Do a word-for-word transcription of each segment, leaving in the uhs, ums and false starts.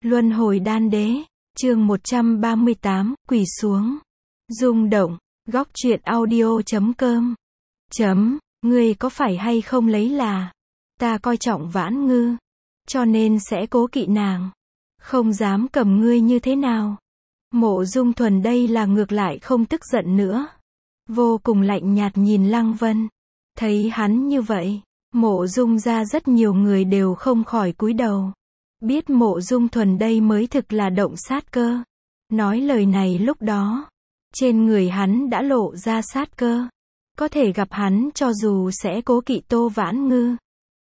Luân hồi đan đế, chương một trăm ba mươi tám, quỳ xuống. Rung động, góc truyện audio chấm com. Chấm, ngươi có phải hay không lấy là, ta coi trọng Vãn Ngư, cho nên sẽ cố kỵ nàng, không dám cầm ngươi như thế nào. Mộ Dung Thuần đây là ngược lại không tức giận nữa, vô cùng lạnh nhạt nhìn Lăng Vân. Thấy hắn như vậy, Mộ Dung ra rất nhiều người đều không khỏi cúi đầu. Biết Mộ Dung Thuần đây mới thực là động sát cơ. Nói lời này lúc đó, trên người hắn đã lộ ra sát cơ. Có thể gặp hắn cho dù sẽ cố kỵ Tô Vãn Ngư,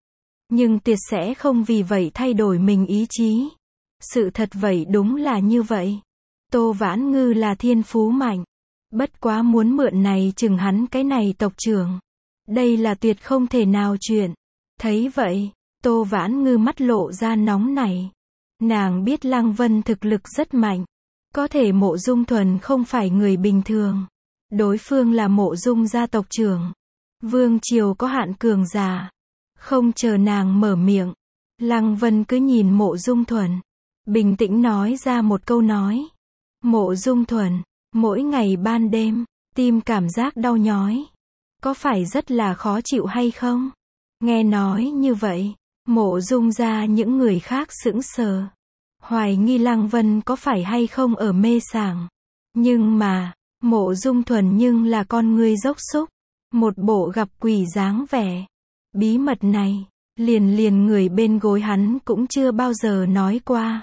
nhưng tuyệt sẽ không vì vậy thay đổi mình ý chí. Sự thật vậy đúng là như vậy. Tô Vãn Ngư là thiên phú mạnh, bất quá muốn mượn này chừng hắn cái này tộc trưởng, đây là tuyệt không thể nào chuyện. Thấy vậy, Tô Vãn Ngư mắt lộ ra nóng nảy. Nàng biết Lăng Vân thực lực rất mạnh, có thể Mộ Dung Thuần không phải người bình thường. Đối phương là Mộ Dung gia tộc trưởng, vương triều có hạn cường giả. Không chờ nàng mở miệng, Lăng Vân cứ nhìn Mộ Dung Thuần, bình tĩnh nói ra một câu nói. Mộ Dung Thuần, mỗi ngày ban đêm, tim cảm giác đau nhói, có phải rất là khó chịu hay không? Nghe nói như vậy, Mộ Dung ra những người khác sững sờ, hoài nghi Lăng Vân có phải hay không ở mê sảng. Nhưng mà, Mộ Dung Thuần nhưng là con người dốc xúc, một bộ gặp quỷ dáng vẻ. Bí mật này, liền liền người bên gối hắn cũng chưa bao giờ nói qua.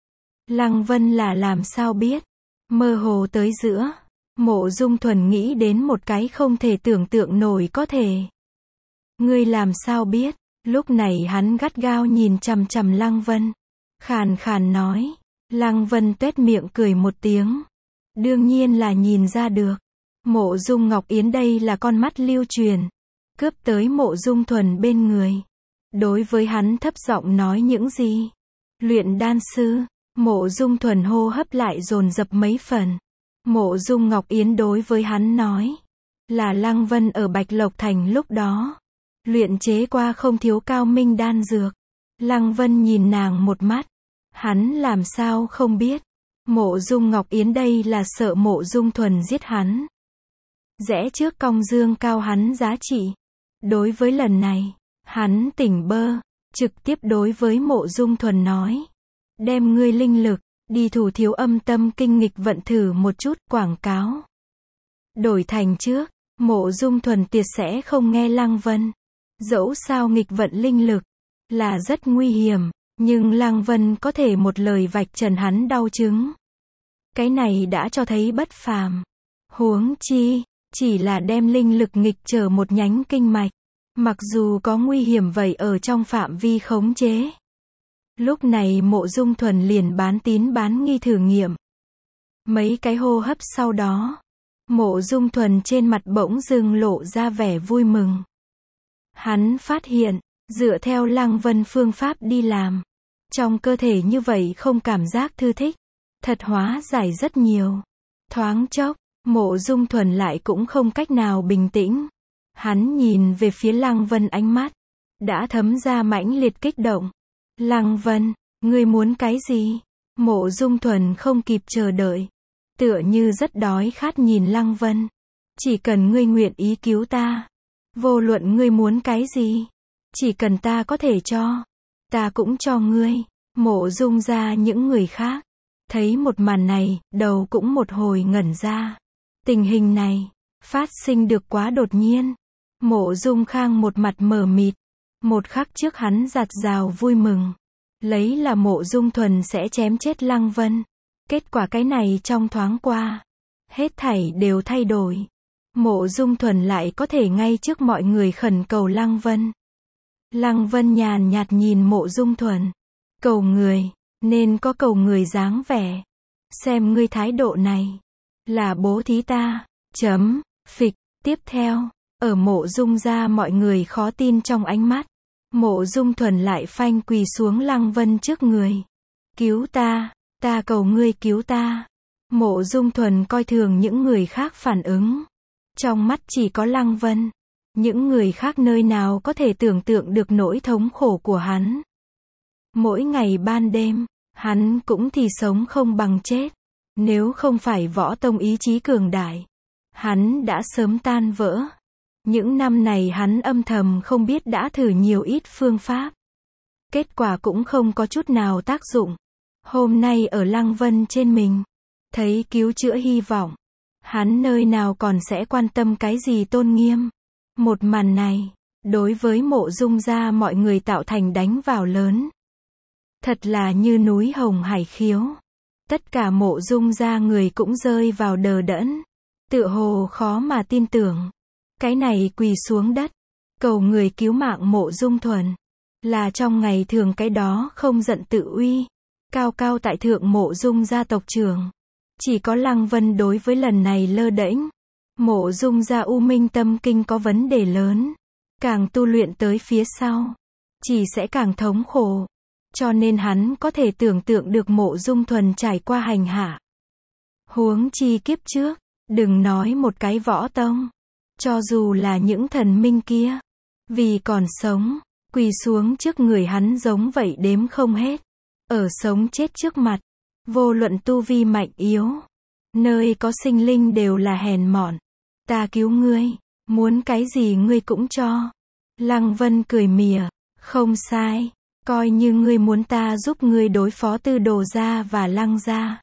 Lăng Vân là làm sao biết? Mơ hồ tới giữa, Mộ Dung Thuần nghĩ đến một cái không thể tưởng tượng nổi có thể. Ngươi làm sao biết? Lúc này hắn gắt gao nhìn chằm chằm Lăng Vân, khàn khàn nói. Lăng Vân tuét miệng cười một tiếng. Đương nhiên là nhìn ra được. Mộ Dung Ngọc Yến đây là con mắt lưu truyền, cướp tới Mộ Dung Thuần bên người. Đối với hắn thấp giọng nói những gì? Luyện đan sư. Mộ Dung Thuần hô hấp lại dồn dập mấy phần. Mộ Dung Ngọc Yến đối với hắn nói, là Lăng Vân ở Bạch Lộc Thành lúc đó luyện chế qua không thiếu cao minh đan dược. Lăng Vân nhìn nàng một mắt, hắn làm sao không biết. Mộ Dung Ngọc Yến đây là sợ Mộ Dung Thuần giết hắn, rẽ trước cong dương cao hắn giá trị. Đối với lần này, hắn tỉnh bơ, trực tiếp đối với Mộ Dung Thuần nói, đem ngươi linh lực, đi thủ thiếu âm tâm kinh nghịch vận thử một chút, quảng cáo. Đổi thành trước, Mộ Dung Thuần tuyệt sẽ không nghe Lăng Vân. Dẫu sao nghịch vận linh lực, là rất nguy hiểm, nhưng Lăng Vân có thể một lời vạch trần hắn đau chứng. Cái này đã cho thấy bất phàm. Huống chi, chỉ là đem linh lực nghịch trở một nhánh kinh mạch. Mặc dù có nguy hiểm vậy ở trong phạm vi khống chế. Lúc này Mộ Dung Thuần liền bán tín bán nghi thử nghiệm. Mấy cái hô hấp sau đó, Mộ Dung Thuần trên mặt bỗng dưng lộ ra vẻ vui mừng. Hắn phát hiện, dựa theo Lăng Vân phương pháp đi làm, trong cơ thể như vậy không cảm giác thư thích, thật hóa giải rất nhiều. Thoáng chốc, Mộ Dung Thuần lại cũng không cách nào bình tĩnh. Hắn nhìn về phía Lăng Vân, ánh mắt đã thấm ra mãnh liệt kích động. Lăng Vân, ngươi muốn cái gì? Mộ Dung Thuần không kịp chờ đợi, tựa như rất đói khát nhìn Lăng Vân. Chỉ cần ngươi nguyện ý cứu ta, vô luận ngươi muốn cái gì, chỉ cần ta có thể cho, ta cũng cho ngươi. Mộ Dung ra những người khác, thấy một màn này, đầu cũng một hồi ngẩn ra. Tình hình này, phát sinh được quá đột nhiên. Mộ Dung Khang một mặt mờ mịt. Một khắc trước hắn giạt rào vui mừng, lấy là Mộ Dung Thuần sẽ chém chết Lăng Vân. Kết quả cái này trong thoáng qua, hết thảy đều thay đổi. Mộ Dung Thuần lại có thể ngay trước mọi người khẩn cầu Lăng Vân. Lăng Vân nhàn nhạt nhìn Mộ Dung Thuần. Cầu người, nên có cầu người dáng vẻ. Xem ngươi thái độ này, là bố thí ta. Chấm, phịch. Tiếp theo, ở Mộ Dung ra mọi người khó tin trong ánh mắt. Mộ Dung Thuần lại phanh quỳ xuống Lăng Vân trước người. Cứu ta, ta cầu ngươi cứu ta. Mộ Dung Thuần coi thường những người khác phản ứng. Trong mắt chỉ có Lăng Vân. Những người khác nơi nào có thể tưởng tượng được nỗi thống khổ của hắn. Mỗi ngày ban đêm, Hắn cũng thì sống không bằng chết. Nếu không phải võ tông ý chí cường đại, hắn đã sớm tan vỡ. Những năm này hắn âm thầm không biết đã thử nhiều ít phương pháp. Kết quả cũng không có chút nào tác dụng. Hôm nay ở Lăng Vân trên mình, thấy cứu chữa hy vọng. Hắn nơi nào còn sẽ quan tâm cái gì tôn nghiêm. Một màn này, đối với Mộ Dung gia mọi người tạo thành đánh vào lớn. Thật là như núi hồng hải khiếu. Tất cả Mộ Dung gia người cũng rơi vào đờ đẫn. Tựa hồ khó mà tin tưởng. Cái này quỳ xuống đất, cầu người cứu mạng Mộ Dung Thuần. Là trong ngày thường cái đó không giận tự uy. Cao cao tại thượng Mộ Dung gia tộc trưởng. Chỉ có Lăng Vân đối với lần này lơ đễnh. Mộ Dung gia U Minh tâm kinh có vấn đề lớn. Càng tu luyện tới phía sau, chỉ sẽ càng thống khổ. Cho nên hắn có thể tưởng tượng được Mộ Dung Thuần trải qua hành hạ. Huống chi kiếp trước, đừng nói một cái võ tông. Cho dù là những thần minh kia, vì còn sống, quỳ xuống trước người hắn giống vậy đếm không hết. Ở sống chết trước mặt, vô luận tu vi mạnh yếu, nơi có sinh linh đều là hèn mọn. Ta cứu ngươi, muốn cái gì ngươi cũng cho. Lăng Vân cười mỉa, không sai, coi như ngươi muốn ta giúp ngươi đối phó Tư Đồ gia và Lăng gia.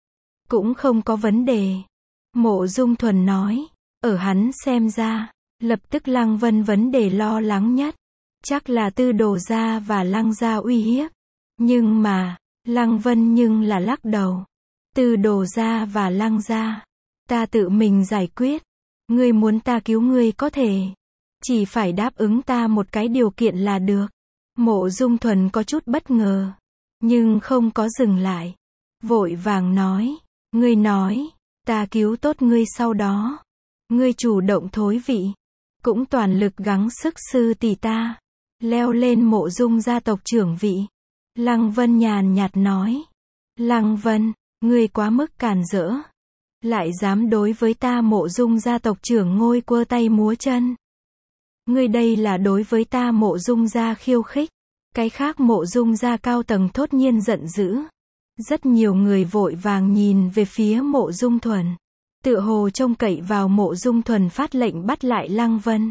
Cũng không có vấn đề. Mộ Dung Thuần nói, ở hắn xem ra, lập tức Lăng Vân vấn đề lo lắng nhất, chắc là Tư Đồ gia và Lăng gia uy hiếp. Nhưng mà, Lăng Vân nhưng là lắc đầu. Tư Đồ gia và Lăng gia, ta tự mình giải quyết. Ngươi muốn ta cứu ngươi có thể, chỉ phải đáp ứng ta một cái điều kiện là được. Mộ Dung Thuần có chút bất ngờ, nhưng không có dừng lại. Vội vàng nói, ngươi nói, ta cứu tốt ngươi sau đó. Ngươi chủ động thối vị, cũng toàn lực gắng sức sư tỷ ta, leo lên Mộ Dung gia tộc trưởng vị. Lăng Vân nhàn nhạt nói, Lăng Vân, ngươi quá mức càn rỡ. Lại dám đối với ta Mộ Dung gia tộc trưởng ngôi quơ tay múa chân. Ngươi đây là đối với ta Mộ Dung gia khiêu khích. Cái khác Mộ Dung gia cao tầng thốt nhiên giận dữ. Rất nhiều người vội vàng nhìn về phía Mộ Dung Thuần. Tựa hồ trông cậy vào Mộ Dung Thuần phát lệnh bắt lại Lăng Vân.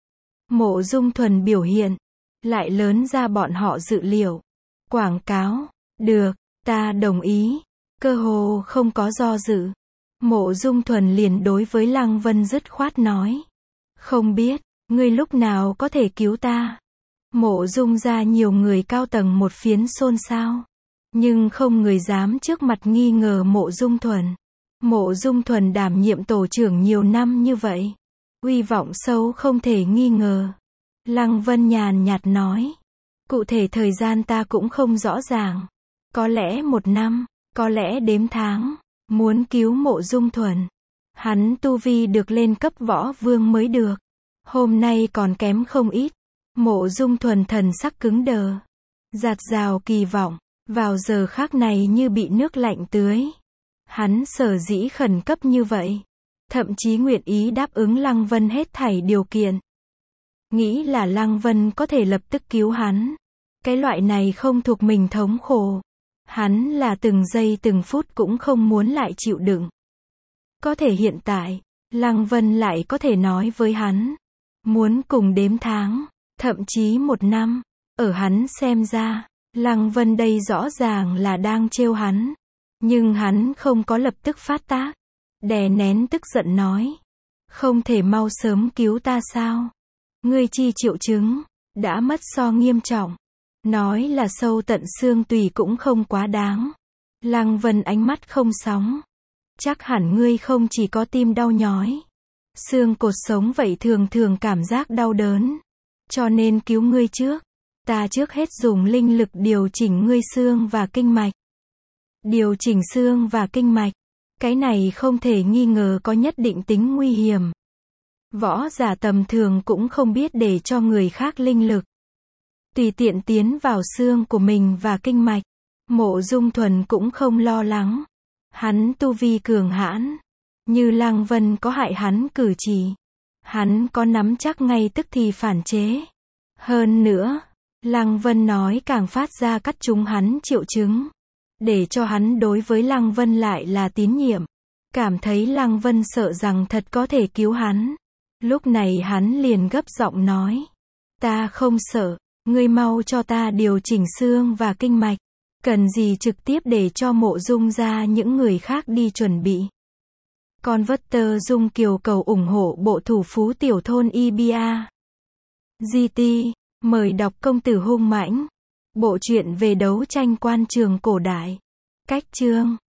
Mộ Dung Thuần biểu hiện, lại lớn ra bọn họ dự liệu. Quảng cáo, được, ta đồng ý. Cơ hồ không có do dự. Mộ Dung Thuần liền đối với Lăng Vân dứt khoát nói. Không biết, ngươi lúc nào có thể cứu ta. Mộ Dung gia nhiều người cao tầng một phiến xôn xao. Nhưng không người dám trước mặt nghi ngờ Mộ Dung Thuần. Mộ Dung Thuần đảm nhiệm tổ trưởng nhiều năm như vậy. Uy vọng sâu không thể nghi ngờ. Lăng Vân nhàn nhạt nói. Cụ thể thời gian ta cũng không rõ ràng. Có lẽ một năm, có lẽ đếm tháng. Muốn cứu Mộ Dung Thuần, hắn tu vi được lên cấp võ vương mới được. Hôm nay còn kém không ít. Mộ Dung Thuần thần sắc cứng đờ, dạt dào kỳ vọng, vào giờ khác này như bị nước lạnh tưới. Hắn sở dĩ khẩn cấp như vậy, thậm chí nguyện ý đáp ứng Lăng Vân hết thảy điều kiện. Nghĩ là Lăng Vân có thể lập tức cứu hắn. Cái loại này không thuộc mình thống khổ. Hắn là từng giây từng phút cũng không muốn lại chịu đựng. Có thể hiện tại, Lăng Vân lại có thể nói với hắn. Muốn cùng đếm tháng, thậm chí một năm. Ở hắn xem ra, Lăng Vân đây rõ ràng là đang trêu hắn. Nhưng hắn không có lập tức phát tác. Đè nén tức giận nói. Không thể mau sớm cứu ta sao? Ngươi chi triệu chứng, đã mất so nghiêm trọng. Nói là sâu tận xương tùy cũng không quá đáng. Lăng Vân ánh mắt không sóng. Chắc hẳn ngươi không chỉ có tim đau nhói. Xương cột sống vậy thường thường cảm giác đau đớn. Cho nên cứu ngươi trước. Ta trước hết dùng linh lực điều chỉnh ngươi xương và kinh mạch. Điều chỉnh xương và kinh mạch. Cái này không thể nghi ngờ có nhất định tính nguy hiểm. Võ giả tầm thường cũng không biết để cho người khác linh lực tùy tiện tiến vào xương của mình và kinh mạch. Mộ Dung Thuần cũng không lo lắng. Hắn tu vi cường hãn. Như Lăng Vân có hại hắn cử chỉ, hắn có nắm chắc ngay tức thì phản chế. Hơn nữa, Lăng Vân nói càng phát ra cắt trúng hắn triệu chứng. để cho hắn đối với Lăng Vân lại là tín nhiệm. Cảm thấy Lăng Vân sợ rằng thật có thể cứu hắn. Lúc này hắn liền gấp giọng nói. Ta không sợ, ngươi mau cho ta điều chỉnh xương và kinh mạch. Cần gì trực tiếp để cho Mộ Dung ra những người khác đi chuẩn bị. Con vất tơ Dung Kiều cầu ủng hộ bộ thủ phú tiểu thôn Ibia. giê tê, mời đọc Công tử hung mãnh. Bộ truyện về đấu tranh quan trường cổ đại. Cách chương